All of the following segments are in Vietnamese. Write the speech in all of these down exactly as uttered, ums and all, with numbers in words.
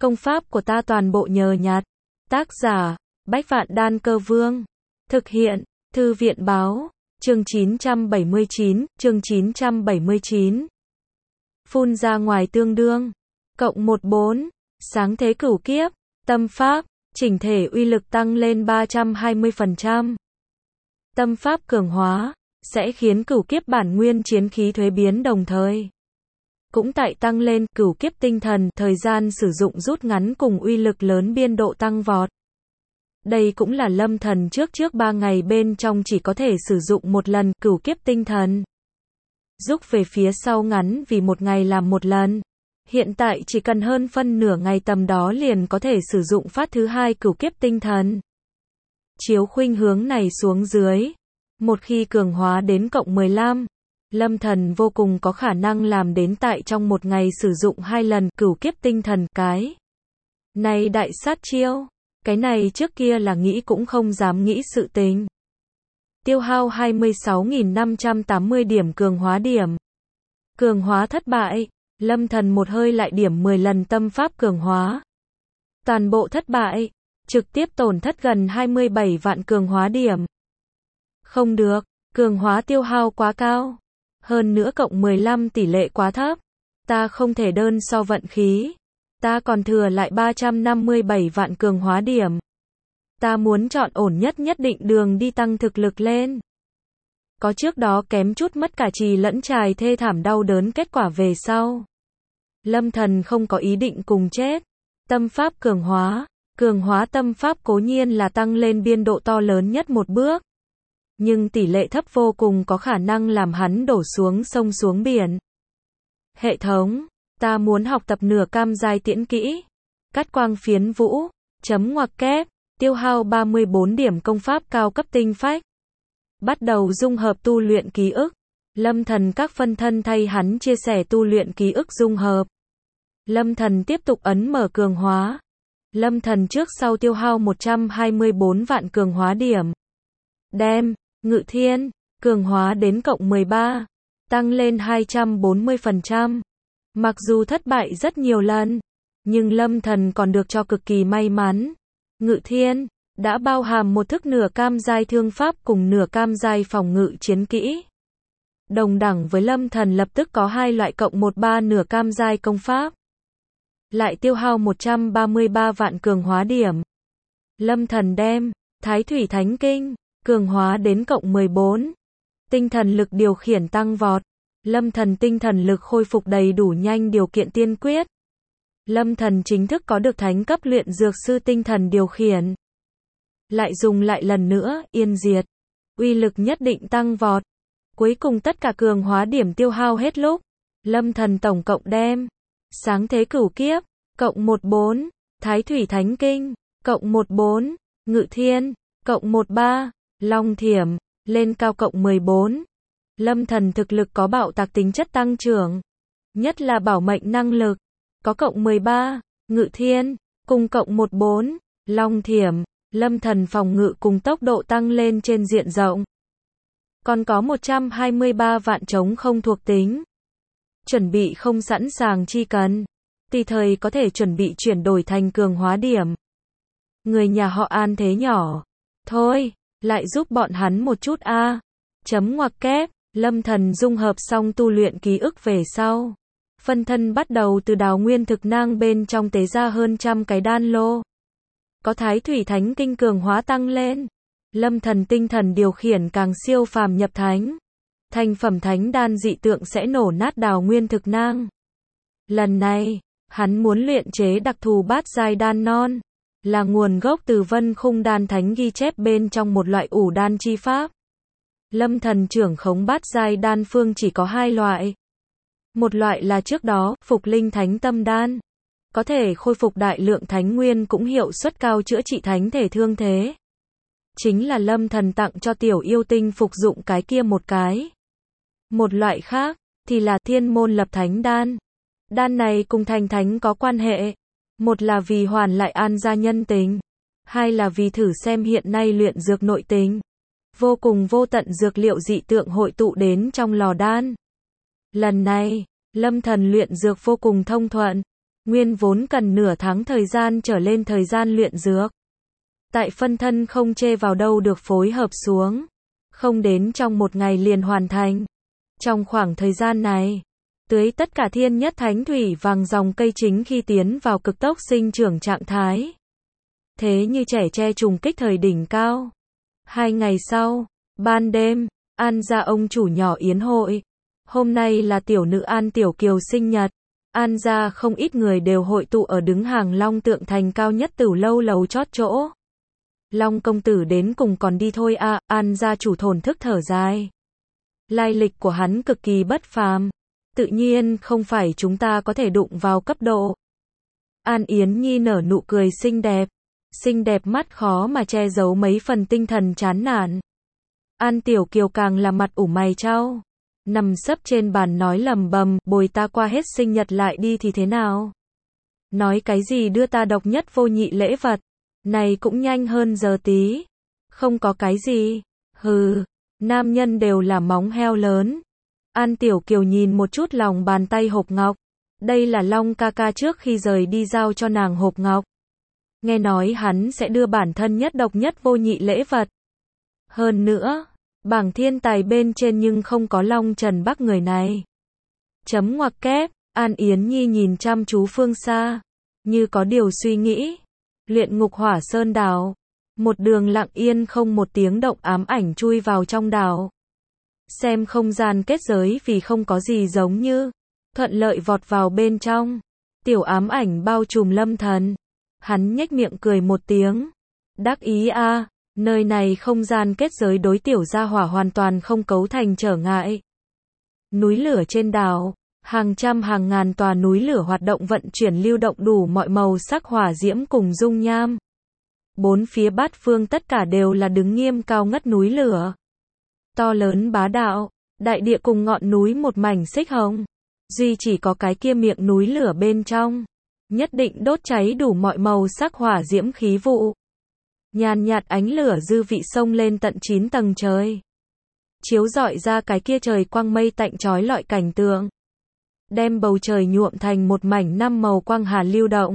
Công pháp của ta toàn bộ nhờ nhặt. Tác giả, Bách Vạn Đan Cơ Vương. Thực hiện, Thư viện Báo. Chương chín trăm bảy mươi chín, chương chín trăm bảy mươi chín. Phun ra ngoài tương đương. Cộng một bốn. Sáng thế cửu kiếp. Tâm pháp. Chỉnh thể uy lực tăng lên ba trăm hai mươi phần trăm. Tâm pháp cường hóa. Sẽ khiến cửu kiếp bản nguyên chiến khí thuế biến đồng thời. Cũng tại tăng lên cửu kiếp tinh thần, thời gian sử dụng rút ngắn cùng uy lực lớn biên độ tăng vọt. Đây cũng là lâm thần trước trước ba ngày bên trong chỉ có thể sử dụng một lần cửu kiếp tinh thần. Rút về phía sau ngắn vì một ngày làm một lần. Hiện tại chỉ cần hơn phân nửa ngày tầm đó liền có thể sử dụng phát thứ hai cửu kiếp tinh thần. Chiếu khuynh hướng này xuống dưới. Một khi cường hóa đến cộng mười lăm, lâm thần vô cùng có khả năng làm đến tại trong một ngày sử dụng hai lần cửu kiếp tinh thần. Cái này đại sát chiêu. Cái này trước kia là nghĩ cũng không dám nghĩ sự tình. Tiêu hao hai mươi sáu nghìn năm trăm tám mươi điểm cường hóa điểm. Cường hóa thất bại. Lâm thần một hơi lại điểm mười lần tâm pháp cường hóa. Toàn bộ thất bại. Trực tiếp tổn thất gần hai mươi bảy vạn cường hóa điểm. Không được, cường hóa tiêu hao quá cao. Hơn nữa cộng mười lăm tỷ lệ quá thấp. Ta không thể đơn so vận khí. Ta còn thừa lại ba trăm năm mươi bảy vạn cường hóa điểm. Ta muốn chọn ổn nhất nhất định đường đi tăng thực lực lên. Có trước đó kém chút mất cả trì lẫn trài thê thảm đau đớn kết quả về sau. Lâm thần không có ý định cùng chết. Tâm pháp cường hóa. Cường hóa tâm pháp cố nhiên là tăng lên biên độ to lớn nhất một bước. Nhưng tỷ lệ thấp vô cùng có khả năng làm hắn đổ xuống sông xuống biển. Hệ thống. Ta muốn học tập nửa cam giai tiễn kỹ. Cắt quang phiến vũ. Chấm ngoặc kép. Tiêu hao ba mươi bốn điểm công pháp cao cấp tinh phách. Bắt đầu dung hợp tu luyện ký ức. Lâm thần các phân thân thay hắn chia sẻ tu luyện ký ức dung hợp. Lâm thần tiếp tục ấn mở cường hóa. Lâm thần trước sau tiêu hao một trăm hai mươi bốn vạn cường hóa điểm. Đem, Ngự Thiên, cường hóa đến cộng mười ba. Tăng lên hai trăm bốn mươi phần trăm. Mặc dù thất bại rất nhiều lần, nhưng lâm thần còn được cho cực kỳ may mắn. Ngự Thiên đã bao hàm một thức nửa cam giai thương pháp cùng nửa cam giai phòng ngự chiến kỹ. Đồng đẳng với lâm thần lập tức có hai loại cộng một ba nửa cam giai công pháp. Lại tiêu hao một trăm ba mươi ba vạn cường hóa điểm. Lâm thần đem Thái Thủy Thánh Kinh cường hóa đến cộng mười bốn. Tinh thần lực điều khiển tăng vọt. Lâm thần tinh thần lực khôi phục đầy đủ nhanh điều kiện tiên quyết. Lâm thần chính thức có được thánh cấp luyện dược sư tinh thần điều khiển. Lại dùng lại lần nữa, yên diệt. Uy lực nhất định tăng vọt. Cuối cùng tất cả cường hóa điểm tiêu hao hết lúc. Lâm thần tổng cộng đem Sáng thế cửu kiếp, cộng một bốn. Thái Thủy Thánh Kinh, cộng một bốn. Ngự Thiên, cộng một ba. Long Thiểm, lên cao cộng mười bốn. Lâm thần thực lực có bạo tạc tính chất tăng trưởng. Nhất là bảo mệnh năng lực. Có cộng mười ba. Ngự Thiên, cùng cộng một bốn. Long Thiểm, lâm thần phòng ngự cùng tốc độ tăng lên trên diện rộng. Còn có một trăm hai mươi ba vạn trống không thuộc tính. Chuẩn bị không sẵn sàng chi cần. Tùy thời có thể chuẩn bị chuyển đổi thành cường hóa điểm. Người nhà họ An thế nhỏ. Thôi, lại giúp bọn hắn một chút a. À. Chấm ngoặc kép. Lâm thần dung hợp xong tu luyện ký ức về sau. Phân thân bắt đầu từ đào nguyên thực nang bên trong tế ra hơn trăm cái đan lô. Có Thái Thủy Thánh Kinh cường hóa tăng lên. Lâm thần tinh thần điều khiển càng siêu phàm nhập thánh. Thành phẩm thánh đan dị tượng sẽ nổ nát đào nguyên thực nang. Lần này, hắn muốn luyện chế đặc thù bát giai đan non. Là nguồn gốc từ Vân Khung Đan Thánh ghi chép bên trong một loại ủ đan chi pháp. Lâm thần trưởng khống bát giai đan phương chỉ có hai loại. Một loại là trước đó, phục linh thánh tâm đan. Có thể khôi phục đại lượng thánh nguyên cũng hiệu suất cao chữa trị thánh thể thương thế. Chính là lâm thần tặng cho tiểu yêu tinh phục dụng cái kia một cái. Một loại khác, thì là thiên môn lập thánh đan. Đan này cùng thành thánh có quan hệ. Một là vì hoàn lại an gia nhân tình. Hai là vì thử xem hiện nay luyện dược nội tình. Vô cùng vô tận dược liệu dị tượng hội tụ đến trong lò đan. Lần này, lâm thần luyện dược vô cùng thông thuận. Nguyên vốn cần nửa tháng thời gian trở lên thời gian luyện dược. Tại phân thân không chê vào đâu được phối hợp xuống. Không đến trong một ngày liền hoàn thành. Trong khoảng thời gian này, tưới tất cả thiên nhất thánh thủy vàng dòng cây chính khi tiến vào cực tốc sinh trưởng trạng thái. Thế như trẻ tre trùng kích thời đỉnh cao. Hai ngày sau, ban đêm, An gia ông chủ nhỏ yến hội. Hôm nay là tiểu nữ An Tiểu Kiều sinh nhật. An gia không ít người đều hội tụ ở đứng hàng Long Tượng Thành cao nhất Tửu lâu lầu chót chỗ. Long công tử đến cùng còn đi thôi à, An gia chủ thổn thức thở dài. Lai lịch của hắn cực kỳ bất phàm. Tự nhiên không phải chúng ta có thể đụng vào cấp độ. An Yến Nhi nở nụ cười xinh đẹp. Xinh đẹp mắt khó mà che giấu mấy phần tinh thần chán nản. An Tiểu Kiều càng là mặt ủ mày chau. Nằm sấp trên bàn nói lầm bầm, bồi ta qua hết sinh nhật lại đi thì thế nào? Nói cái gì đưa ta độc nhất vô nhị lễ vật? Này cũng nhanh hơn giờ tí. Không có cái gì. Hừ, nam nhân đều là móng heo lớn. An Tiểu Kiều nhìn một chút lòng bàn tay hộp ngọc. Đây là Long ca ca trước khi rời đi giao cho nàng hộp ngọc. Nghe nói hắn sẽ đưa bản thân nhất độc nhất vô nhị lễ vật. Hơn nữa, bảng thiên tài bên trên nhưng không có Long Trần Bắc người này. Chấm ngoặc kép, An Yến Nhi nhìn chăm chú phương xa, như có điều suy nghĩ. Luyện ngục hỏa sơn đảo. Một đường lặng yên không một tiếng động ám ảnh chui vào trong đảo. Xem không gian kết giới vì không có gì giống như. Thuận lợi vọt vào bên trong. Tiểu ám ảnh bao trùm Lâm Thần. Hắn nhếch miệng cười một tiếng. Đắc ý a, à, nơi này không gian kết giới đối tiểu gia hỏa hoàn toàn không cấu thành trở ngại. Núi lửa trên đảo. Hàng trăm hàng ngàn tòa núi lửa hoạt động vận chuyển lưu động đủ mọi màu sắc hỏa diễm cùng dung nham. Bốn phía bát phương tất cả đều là đứng nghiêm cao ngất núi lửa. To lớn bá đạo, đại địa cùng ngọn núi một mảnh xích hồng. Duy chỉ có cái kia miệng núi lửa bên trong. Nhất định đốt cháy đủ mọi màu sắc hỏa diễm khí vụ. Nhàn nhạt ánh lửa dư vị xông lên tận chín tầng trời. Chiếu rọi ra cái kia trời quang mây tạnh chói lọi cảnh tượng. Đem bầu trời nhuộm thành một mảnh năm màu quang hà lưu động.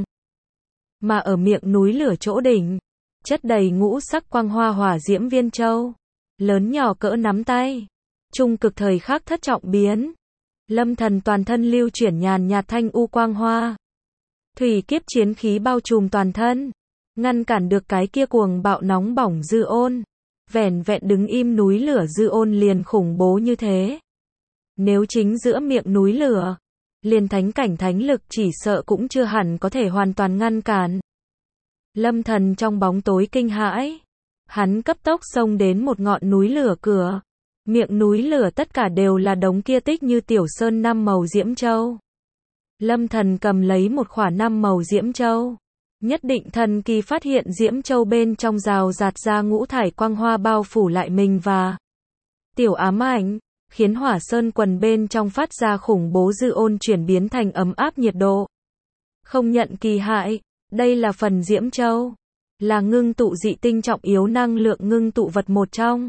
Mà ở miệng núi lửa chỗ đỉnh, chất đầy ngũ sắc quang hoa hỏa diễm viên châu. Lớn nhỏ cỡ nắm tay. Trung cực thời khắc thất trọng biến. Lâm Thần toàn thân lưu chuyển nhàn nhạt thanh u quang hoa. Thủy kiếp chiến khí bao trùm toàn thân. Ngăn cản được cái kia cuồng bạo nóng bỏng dư ôn. Vẻn vẹn đứng im núi lửa dư ôn liền khủng bố như thế. Nếu chính giữa miệng núi lửa, liền thánh cảnh thánh lực chỉ sợ cũng chưa hẳn có thể hoàn toàn ngăn cản. Lâm Thần trong bóng tối kinh hãi. Hắn cấp tốc xông đến một ngọn núi lửa cửa. Miệng núi lửa tất cả đều là đống kia tích như tiểu sơn năm màu diễm châu. Lâm Thần cầm lấy một khỏa năm màu diễm châu. Nhất định thần kỳ phát hiện diễm châu bên trong rào rạt ra ngũ thải quang hoa bao phủ lại mình và tiểu ám ảnh, khiến hỏa sơn quần bên trong phát ra khủng bố dư ôn chuyển biến thành ấm áp nhiệt độ. Không nhận kỳ hại, đây là phần diễm châu. Là ngưng tụ dị tinh trọng yếu năng lượng ngưng tụ vật một trong.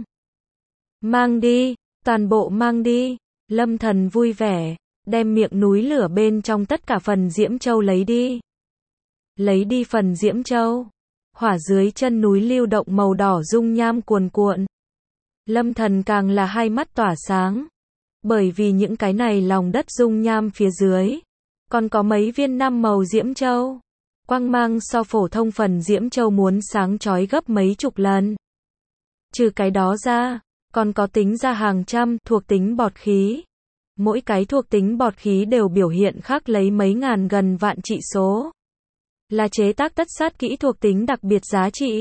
Mang đi, toàn bộ mang đi. Lâm Thần vui vẻ, đem miệng núi lửa bên trong tất cả phần diễm châu lấy đi. Lấy đi phần diễm châu. Hỏa dưới chân núi lưu động màu đỏ dung nham cuồn cuộn. Lâm Thần càng là hai mắt tỏa sáng. Bởi vì những cái này lòng đất dung nham phía dưới. Còn có mấy viên năm màu diễm châu. Quang mang so phổ thông phần diễm châu muốn sáng chói gấp mấy chục lần. Trừ cái đó ra, còn có tính ra hàng trăm thuộc tính bọt khí. Mỗi cái thuộc tính bọt khí đều biểu hiện khác lấy mấy ngàn gần vạn trị số. Là chế tác tất sát kỹ thuộc tính đặc biệt giá trị.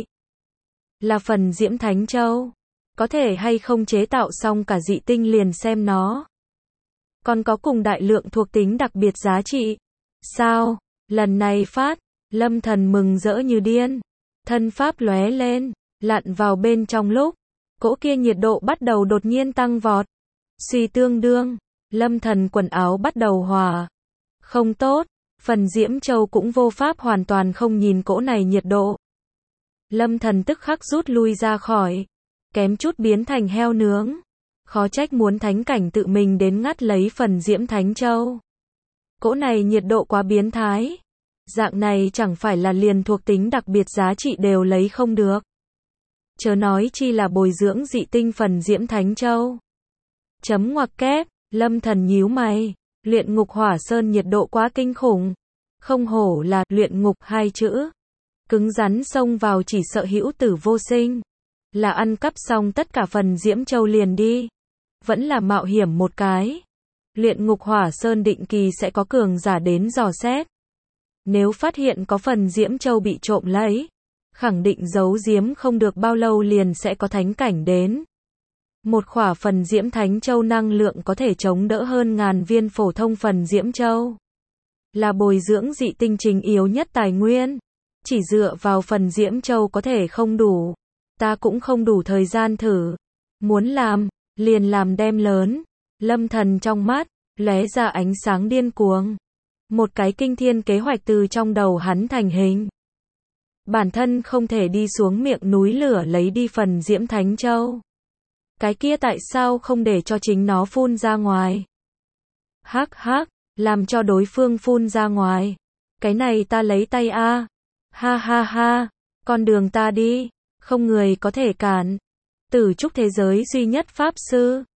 Là phần diễm thánh châu. Có thể hay không chế tạo xong cả dị tinh liền xem nó. Còn có cùng đại lượng thuộc tính đặc biệt giá trị. Sao? Lần này phát. Lâm Thần mừng rỡ như điên. Thân pháp lóe lên. Lặn vào bên trong lúc. Cỗ kia nhiệt độ bắt đầu đột nhiên tăng vọt. Suy tương đương. Lâm Thần quần áo bắt đầu hòa. Không tốt. Phần diễm châu cũng vô pháp hoàn toàn không nhìn cỗ này nhiệt độ. Lâm Thần tức khắc rút lui ra khỏi. Kém chút biến thành heo nướng. Khó trách muốn thánh cảnh tự mình đến ngắt lấy phần diễm thánh châu. Cỗ này nhiệt độ quá biến thái. Dạng này chẳng phải là liền thuộc tính đặc biệt giá trị đều lấy không được. Chớ nói chi là bồi dưỡng dị tinh phần Diễm Thánh Châu. Chấm ngoặc kép, Lâm Thần nhíu mày, luyện ngục hỏa sơn nhiệt độ quá kinh khủng. Không hổ là luyện ngục hai chữ. Cứng rắn xông vào chỉ sợ hữu tử vô sinh. Là ăn cắp xong tất cả phần Diễm Châu liền đi. Vẫn là mạo hiểm một cái. Luyện ngục hỏa sơn định kỳ sẽ có cường giả đến dò xét. Nếu phát hiện có phần Diễm Châu bị trộm lấy, khẳng định giấu giếm không được bao lâu liền sẽ có thánh cảnh đến. Một khỏa phần Diễm Thánh Châu năng lượng có thể chống đỡ hơn ngàn viên phổ thông phần Diễm Châu. Là bồi dưỡng dị tinh trình yếu nhất tài nguyên. Chỉ dựa vào phần Diễm Châu có thể không đủ. Ta cũng không đủ thời gian thử. Muốn làm, liền làm đem lớn. Lâm Thần trong mắt, lóe ra ánh sáng điên cuồng. Một cái kinh thiên kế hoạch từ trong đầu hắn thành hình. Bản thân không thể đi xuống miệng núi lửa lấy đi phần Diễm Thánh Châu. Cái kia tại sao không để cho chính nó phun ra ngoài? Hắc hắc, làm cho đối phương phun ra ngoài. Cái này ta lấy tay a. Ha ha ha, con đường ta đi, không người có thể cản. Tử trúc thế giới duy nhất pháp sư.